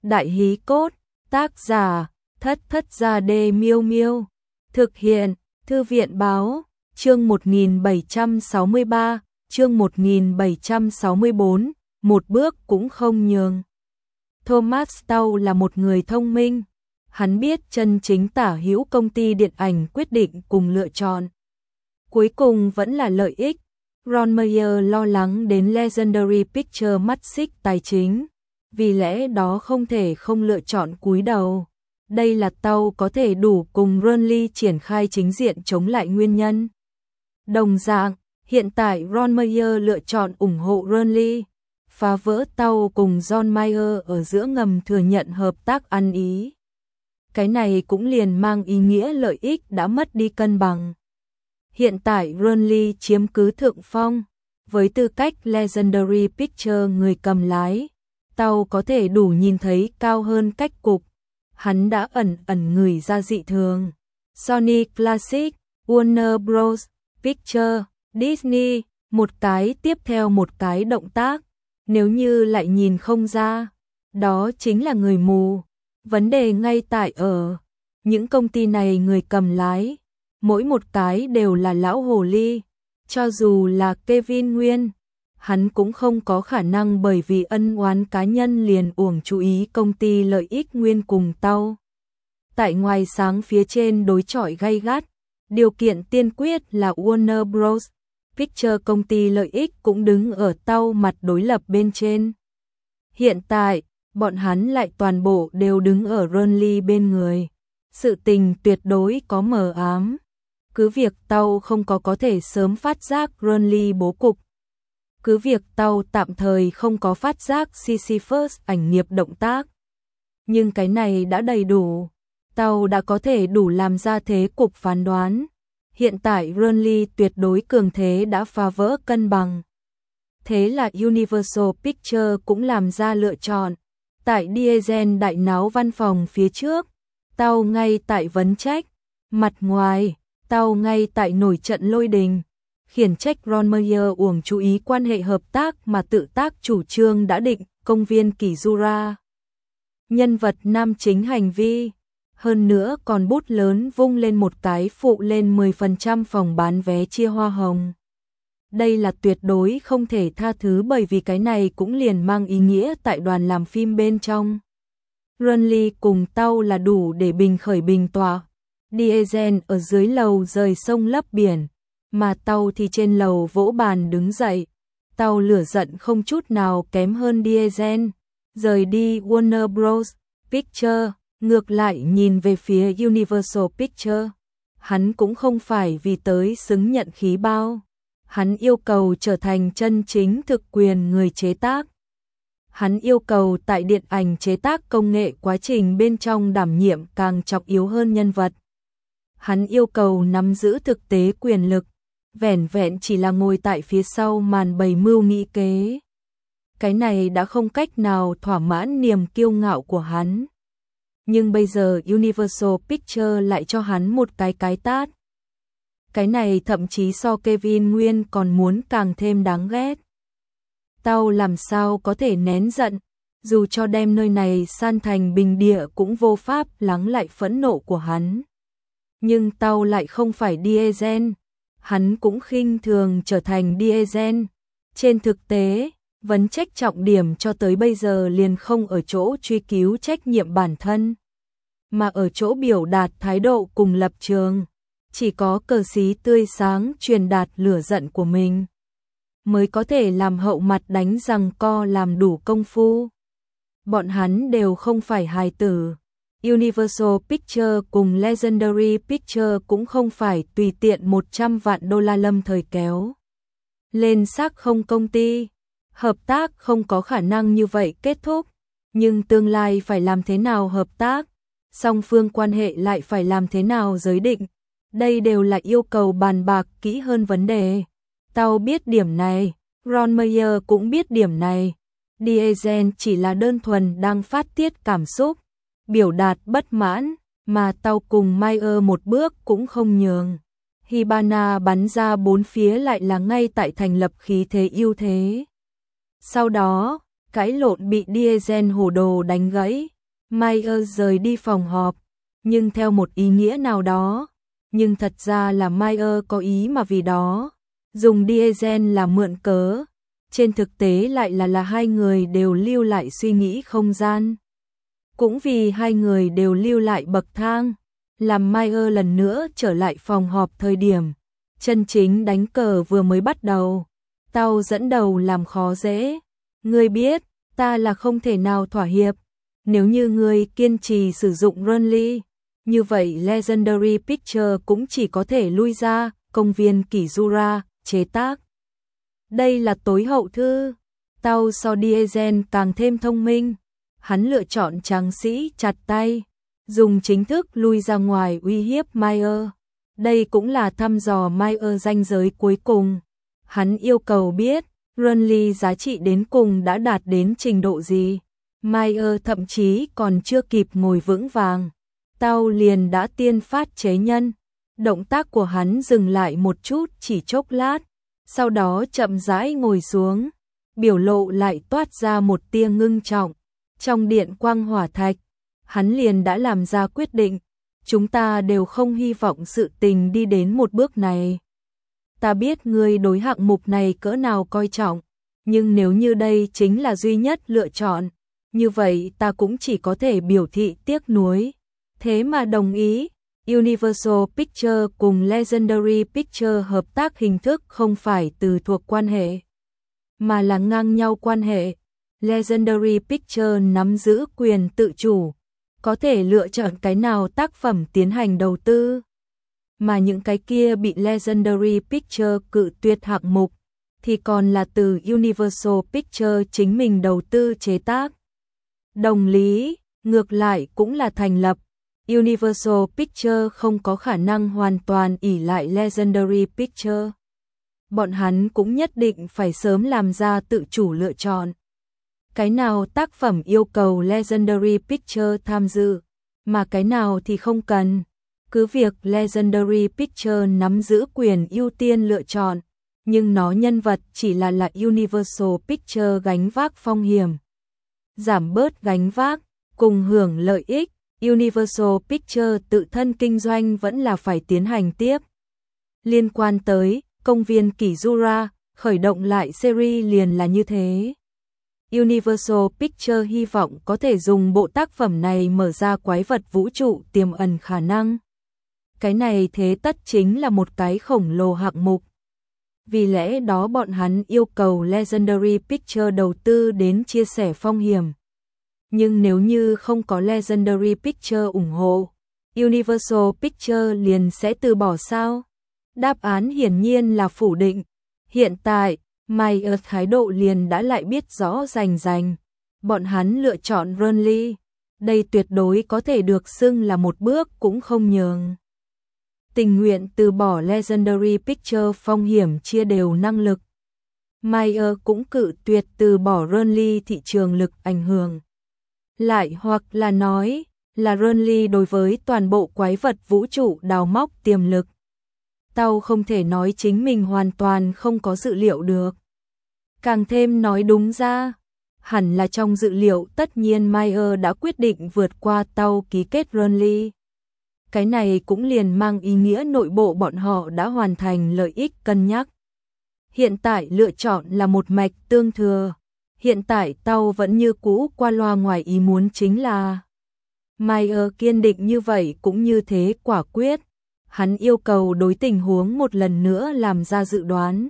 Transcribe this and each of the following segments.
Đại hí cốt, tác giả, Thất Thất Gia Đê Miêu Miêu. Thực hiện, Thư viện báo, chương 1763, chương 1764, một bước cũng không nhường. Thomas Tau là một người thông minh. Hắn biết chân chính tả hữu công ty điện ảnh quyết định cùng lựa chọn. Cuối cùng vẫn là lợi ích. Ron Meyer lo lắng đến Legendary Pictures mắt xích tài chính, vì lẽ đó không thể không lựa chọn cúi đầu. Đây là Tau có thể đủ cùng Ronly triển khai chính diện chống lại nguyên nhân. Đồng dạng, hiện tại Ron Meyer lựa chọn ủng hộ Ronly, phá vỡ Tau cùng John Mayer ở giữa ngầm thừa nhận hợp tác ăn ý. Cái này cũng liền mang ý nghĩa lợi ích đã mất đi cân bằng. Hiện tại Ronly chiếm cứ thượng phong, với tư cách Legendary Pictures người cầm lái, Tau có thể đủ nhìn thấy cao hơn cách cục. Hắn đã ẩn ngửi ra dị thường. Sony Classic, Warner Bros. Pictures, Disney, một cái tiếp theo một cái động tác. Nếu như lại nhìn không ra, đó chính là người mù. Vấn đề ngay tại ở những công ty này người cầm lái, mỗi một cái đều là lão hồ ly. Cho dù là Kevin Nguyên, hắn cũng không có khả năng bởi vì ân oán cá nhân liền uổng chú ý công ty lợi ích nguyên cùng Tau. Tại ngoài sáng phía trên đối chọi gay gắt, điều kiện tiên quyết là Warner Bros. Pictures công ty lợi ích cũng đứng ở Tau mặt đối lập bên trên. Hiện tại, bọn hắn lại toàn bộ đều đứng ở Ronly bên người. Sự tình tuyệt đối có mờ ám. Cứ việc Tau không có thể sớm phát giác Ronly bố cục. Cứ việc Tau tạm thời không có phát giác Sisyphus ảnh nghiệp động tác. Nhưng cái này đã đầy đủ. Tau đã có thể đủ làm ra thế cục phán đoán. Hiện tại Ronly tuyệt đối cường thế đã phá vỡ cân bằng. Thế là Universal Pictures cũng làm ra lựa chọn. Tại Diesel đại náo văn phòng phía trước, Tau ngay tại vấn trách. Mặt ngoài, Tau ngay tại nổi trận lôi đình. Khiển trách Ron Meyer uổng chú ý quan hệ hợp tác mà tự tác chủ trương đã định, công viên Kizura. Nhân vật nam chính hành vi, hơn nữa còn bút lớn vung lên một cái phụ lên 10% phòng bán vé chia hoa hồng. Đây là tuyệt đối không thể tha thứ bởi vì cái này cũng liền mang ý nghĩa tại đoàn làm phim bên trong. Ronly cùng Tau là đủ để bình khởi bình tọa. Diesel ở dưới lầu rời sông lấp biển, mà Tau thì trên lầu vỗ bàn đứng dậy. Tau lửa giận không chút nào kém hơn Diesel. Rời đi Warner Bros. Pictures, ngược lại nhìn về phía Universal Pictures. Hắn cũng không phải vì tới xứng nhận khí bao. Hắn yêu cầu trở thành chân chính thực quyền người chế tác. Hắn yêu cầu tại điện ảnh chế tác công nghệ quá trình bên trong đảm nhiệm càng trọng yếu hơn nhân vật. Hắn yêu cầu nắm giữ thực tế quyền lực, vẻn vẹn chỉ là ngồi tại phía sau màn bày mưu nghĩ kế. Cái này đã không cách nào thỏa mãn niềm kiêu ngạo của hắn. Nhưng bây giờ Universal Pictures lại cho hắn một cái tát. Cái này thậm chí so Kevin Nguyên còn muốn càng thêm đáng ghét. Tau làm sao có thể nén giận, dù cho đem nơi này san thành bình địa cũng vô pháp lắng lại phẫn nộ của hắn. Nhưng Tau lại không phải Diesel, hắn cũng khinh thường trở thành Diesel. Trên thực tế, vấn trách trọng điểm cho tới bây giờ liền không ở chỗ truy cứu trách nhiệm bản thân, mà ở chỗ biểu đạt thái độ cùng lập trường. Chỉ có cờ xí tươi sáng truyền đạt lửa giận của mình, mới có thể làm hậu mặt đánh giằng co làm đủ công phu. Bọn hắn đều không phải hài tử. Universal Pictures cùng Legendary Pictures cũng không phải tùy tiện 100 vạn đô la lâm thời kéo lên xác không công ty. Hợp tác không có khả năng như vậy kết thúc, nhưng tương lai phải làm thế nào hợp tác, song phương quan hệ lại phải làm thế nào giới định. Đây đều là yêu cầu bàn bạc kỹ hơn vấn đề. Tau biết điểm này, Ron Meyer cũng biết điểm này. Diesel chỉ là đơn thuần đang phát tiết cảm xúc, biểu đạt bất mãn, mà Tau cùng Mayer một bước cũng không nhường. Hibana bắn ra bốn phía lại là ngay tại thành lập khí thế ưu thế. Sau đó, cãi lộn bị Diesel hồ đồ đánh gãy. Myers rời đi phòng họp, nhưng theo một ý nghĩa nào đó. Nhưng thật ra là Myers có ý mà vì đó. Dùng Diesel là mượn cớ. Trên thực tế lại là hai người đều lưu lại suy nghĩ không gian. Cũng vì hai người đều lưu lại bậc thang, làm Myers lần nữa trở lại phòng họp thời điểm chân chính đánh cờ vừa mới bắt đầu. Tao dẫn đầu làm khó dễ. Ngươi biết, ta là không thể nào thỏa hiệp. Nếu như ngươi kiên trì sử dụng Renly, như vậy Legendary Pictures cũng chỉ có thể lui ra. Công viên Kizura, chế tác. Đây là tối hậu thư. Tao so Diesel càng thêm thông minh. Hắn lựa chọn tráng sĩ chặt tay, dùng chính thức lui ra ngoài uy hiếp Myers. Đây cũng là thăm dò Myers ranh giới cuối cùng. Hắn yêu cầu biết Renly giá trị đến cùng đã đạt đến trình độ gì. Myers thậm chí còn chưa kịp ngồi vững vàng, tao liền đã tiên phát chế nhân. Động tác của hắn dừng lại một chút chỉ chốc lát, sau đó chậm rãi ngồi xuống, biểu lộ lại toát ra một tia ngưng trọng. Trong điện quang hỏa thạch, hắn liền đã làm ra quyết định. Chúng ta đều không hy vọng sự tình đi đến một bước này. Ta biết ngươi đối hạng mục này cỡ nào coi trọng, nhưng nếu như đây chính là duy nhất lựa chọn, như vậy ta cũng chỉ có thể biểu thị tiếc nuối. Thế mà đồng ý, Universal Pictures cùng Legendary Pictures hợp tác hình thức không phải từ thuộc quan hệ, mà là ngang nhau quan hệ. Legendary Pictures nắm giữ quyền tự chủ, có thể lựa chọn cái nào tác phẩm tiến hành đầu tư, mà những cái kia bị Legendary Pictures cự tuyệt hạng mục thì còn là từ Universal Pictures chính mình đầu tư chế tác. Đồng lý, ngược lại cũng là thành lập. Universal Pictures không có khả năng hoàn toàn ỷ lại Legendary Pictures. Bọn hắn cũng nhất định phải sớm làm ra tự chủ lựa chọn. Cái nào tác phẩm yêu cầu Legendary Pictures tham dự, mà cái nào thì không cần. Cứ việc Legendary Pictures nắm giữ quyền ưu tiên lựa chọn, nhưng nó nhân vật chỉ là Universal Pictures gánh vác phong hiểm. Giảm bớt gánh vác, cùng hưởng lợi ích, Universal Pictures tự thân kinh doanh vẫn là phải tiến hành tiếp. Liên quan tới công viên Kizura, khởi động lại series liền là như thế. Universal Pictures hy vọng có thể dùng bộ tác phẩm này mở ra quái vật vũ trụ tiềm ẩn khả năng. Cái này thế tất chính là một cái khổng lồ hạng mục. Vì lẽ đó bọn hắn yêu cầu Legendary Pictures đầu tư đến chia sẻ phong hiểm. Nhưng nếu như không có Legendary Pictures ủng hộ, Universal Pictures liền sẽ từ bỏ sao? Đáp án hiển nhiên là phủ định. Hiện tại, Myers thái độ liền đã lại biết rõ rành rành. Bọn hắn lựa chọn Renly. Đây tuyệt đối có thể được xưng là một bước cũng không nhường. Tình nguyện từ bỏ Legendary Pictures phong hiểm chia đều năng lực. Myers cũng cự tuyệt từ bỏ Renly thị trường lực ảnh hưởng. Lại hoặc là nói là Renly đối với toàn bộ quái vật vũ trụ đào móc tiềm lực. Tao không thể nói chính mình hoàn toàn không có dự liệu được. Càng thêm nói đúng ra, hẳn là trong dự liệu tất nhiên Myers đã quyết định vượt qua tao ký kết Renly. Cái này cũng liền mang ý nghĩa nội bộ bọn họ đã hoàn thành lợi ích cân nhắc. Hiện tại lựa chọn là một mạch tương thừa. Hiện tại tao vẫn như cũ qua loa ngoài ý muốn chính là Myers kiên định như vậy cũng như thế quả quyết. Hắn yêu cầu đối tình huống một lần nữa làm ra dự đoán.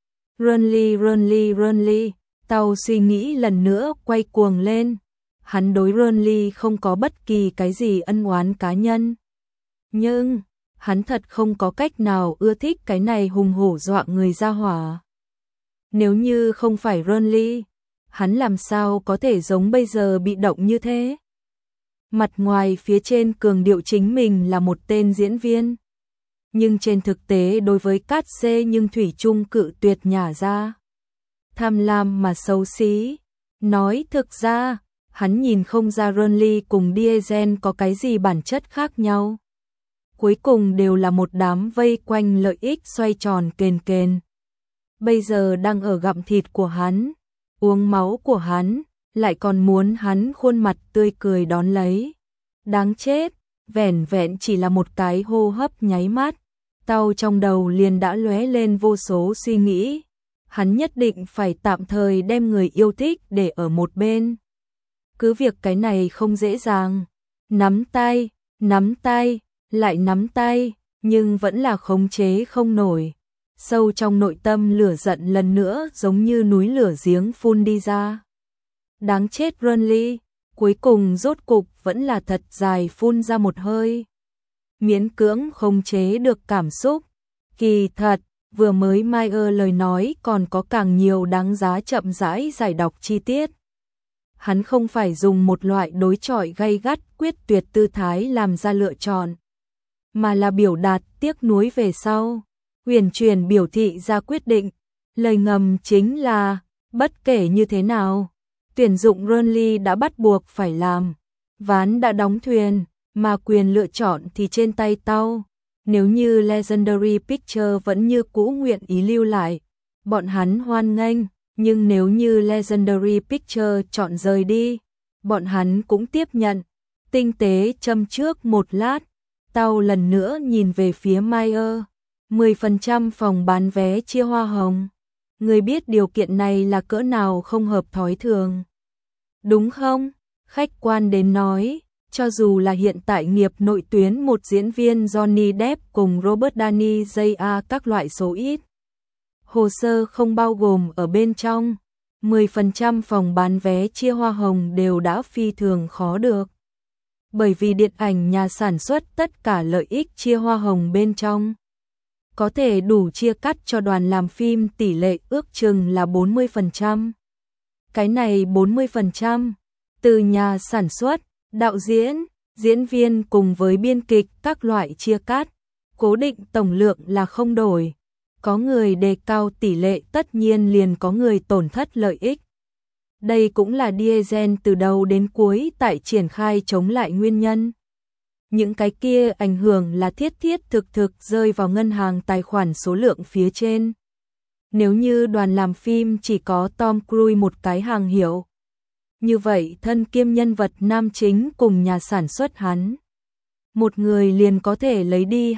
Renly, tao suy nghĩ lần nữa quay cuồng lên. Hắn đối Renly không có bất kỳ cái gì ân oán cá nhân. Nhưng, hắn thật không có cách nào ưa thích cái này hùng hổ dọa người ra hỏa. Nếu như không phải Renly, hắn làm sao có thể giống bây giờ bị động như thế? Mặt ngoài phía trên cường điệu chính mình là một tên diễn viên. Nhưng trên thực tế đối với Cát Xê nhưng thủy chung cự tuyệt nhả ra. Tham lam mà xấu xí. Nói thực ra, hắn nhìn không ra Renly cùng Diesel có cái gì bản chất khác nhau. Cuối cùng đều là một đám vây quanh lợi ích xoay tròn kền kền. Bây giờ đang ở gặm thịt của hắn, uống máu của hắn, lại còn muốn hắn khuôn mặt tươi cười đón lấy. Đáng chết, vẻn vẹn chỉ là một cái hô hấp nháy mắt, Tao trong đầu liền đã lóe lên vô số suy nghĩ. Hắn nhất định phải tạm thời đem người yêu thích để ở một bên. Cứ việc cái này không dễ dàng. Nắm tay, lại nắm tay, nhưng vẫn là khống chế không nổi. Sâu trong nội tâm lửa giận lần nữa giống như núi lửa giếng phun đi ra. Đáng chết Renly, cuối cùng rốt cục vẫn là thật dài phun ra một hơi. Miễn cưỡng khống chế được cảm xúc. Kỳ thật, vừa mới Meyer lời nói còn có càng nhiều đáng giá chậm rãi giải đọc chi tiết. Hắn không phải dùng một loại đối chọi gay gắt quyết tuyệt tư thái làm ra lựa chọn, mà là biểu đạt tiếc nuối về sau, huyền chuyển biểu thị ra quyết định. Lời ngầm chính là, bất kể như thế nào, tuyển dụng Renly đã bắt buộc phải làm. Ván đã đóng thuyền, mà quyền lựa chọn thì trên tay tao. Nếu như Legendary Pictures vẫn như cũ nguyện ý lưu lại, bọn hắn hoan nghênh, nhưng nếu như Legendary Pictures chọn rời đi, bọn hắn cũng tiếp nhận. Tinh tế châm trước một lát, tao lần nữa nhìn về phía Meyer. 10% phòng bán vé chia hoa hồng. Người biết điều kiện này là cỡ nào không hợp thói thường, đúng không? Khách quan đến nói, cho dù là hiện tại nghiệp nội tuyến một diễn viên Johnny Depp cùng Robert Downey Jr. các loại số ít hồ sơ không bao gồm ở bên trong, 10% phòng bán vé chia hoa hồng đều đã phi thường khó được. Bởi vì điện ảnh nhà sản xuất tất cả lợi ích chia hoa hồng bên trong có thể đủ chia cắt cho đoàn làm phim, tỷ lệ ước chừng là 40%. Cái này 40% từ nhà sản xuất, đạo diễn, diễn viên cùng với biên kịch các loại chia cắt, cố định tổng lượng là không đổi. Có người đề cao tỷ lệ tất nhiên liền có người tổn thất lợi ích. Đây cũng là Diesel từ đầu đến cuối tại triển khai chống lại nguyên nhân. Những cái kia ảnh hưởng là thiết thực rơi vào ngân hàng tài khoản số lượng phía trên. Nếu như đoàn làm phim chỉ có Tom Cruise một cái hàng hiệu, như vậy thân kiêm nhân vật nam chính cùng nhà sản xuất hắn, một người liền có thể lấy đi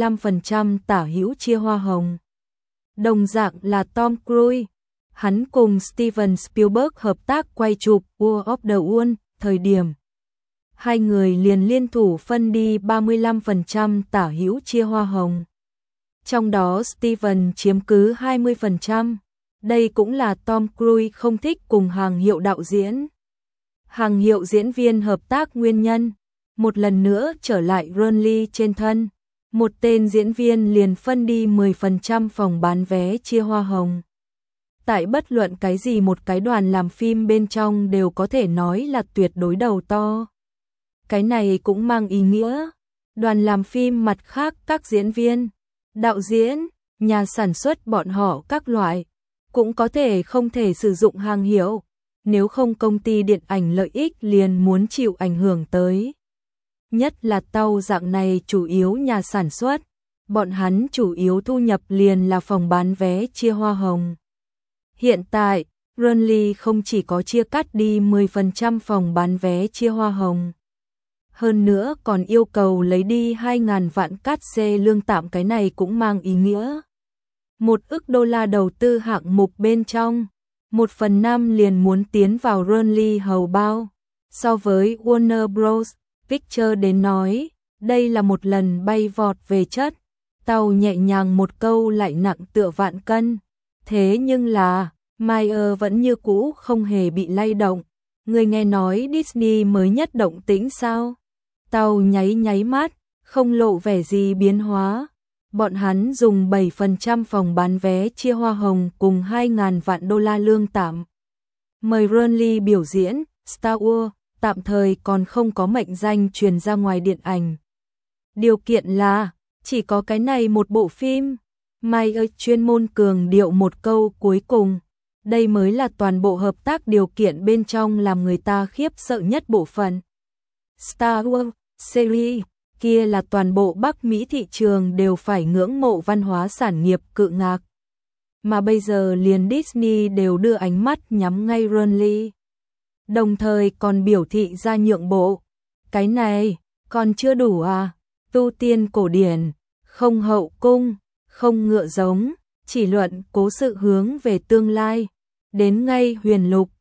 25% tả hữu chia hoa hồng. Đồng dạng là Tom Cruise, hắn cùng Steven Spielberg hợp tác quay chụp War of the Worlds, thời điểm hai người liền liên thủ phân đi 35% tả hữu chia hoa hồng. Trong đó Steven chiếm cứ 20%. Đây cũng là Tom Cruise không thích cùng hàng hiệu đạo diễn, hàng hiệu diễn viên hợp tác nguyên nhân. Một lần nữa trở lại Renly trên thân, một tên diễn viên liền phân đi 10% phòng bán vé chia hoa hồng. Tại bất luận cái gì một cái đoàn làm phim bên trong đều có thể nói là tuyệt đối đầu to. Cái này cũng mang ý nghĩa, đoàn làm phim mặt khác các diễn viên, đạo diễn, nhà sản xuất bọn họ các loại, cũng có thể không thể sử dụng hàng hiệu, nếu không công ty điện ảnh lợi ích liền muốn chịu ảnh hưởng tới. Nhất là tàu dạng này chủ yếu nhà sản xuất, bọn hắn chủ yếu thu nhập liền là phòng bán vé chia hoa hồng. Hiện tại, Renly không chỉ có chia cắt đi 10% phòng bán vé chia hoa hồng, hơn nữa còn yêu cầu lấy đi 2.000 vạn cát xê lương tạm. Cái này cũng mang ý nghĩa $1 ức đầu tư hạng mục bên trong, 1/5 liền muốn tiến vào Renly hầu bao. So với Warner Bros. Pictures đến nói, đây là một lần bay vọt về chất. Tàu nhẹ nhàng một câu lại nặng tựa vạn cân. Thế nhưng là, Meyer vẫn như cũ không hề bị lay động. Người nghe nói Disney mới nhất động tĩnh sao? Tàu nháy mắt, không lộ vẻ gì biến hóa. Bọn hắn dùng 7% phòng bán vé chia hoa hồng cùng 2.000 vạn đô la lương tạm. Mời Renly biểu diễn Star Wars, tạm thời còn không có mệnh danh truyền ra ngoài điện ảnh. Điều kiện là, chỉ có cái này một bộ phim. Meyer chuyên môn cường điệu một câu cuối cùng. Đây mới là toàn bộ hợp tác điều kiện bên trong làm người ta khiếp sợ nhất bộ phận. Star Wars series, kia là toàn bộ Bắc Mỹ thị trường đều phải ngưỡng mộ văn hóa sản nghiệp cự ngạc. Mà bây giờ liền Disney đều đưa ánh mắt nhắm ngay Renly. đồng thời còn biểu thị ra nhượng bộ. Cái này, còn chưa đủ à? Tu tiên cổ điển, không hậu cung, không ngựa giống, chỉ luận cố sự hướng về tương lai. Đến ngay huyền lục,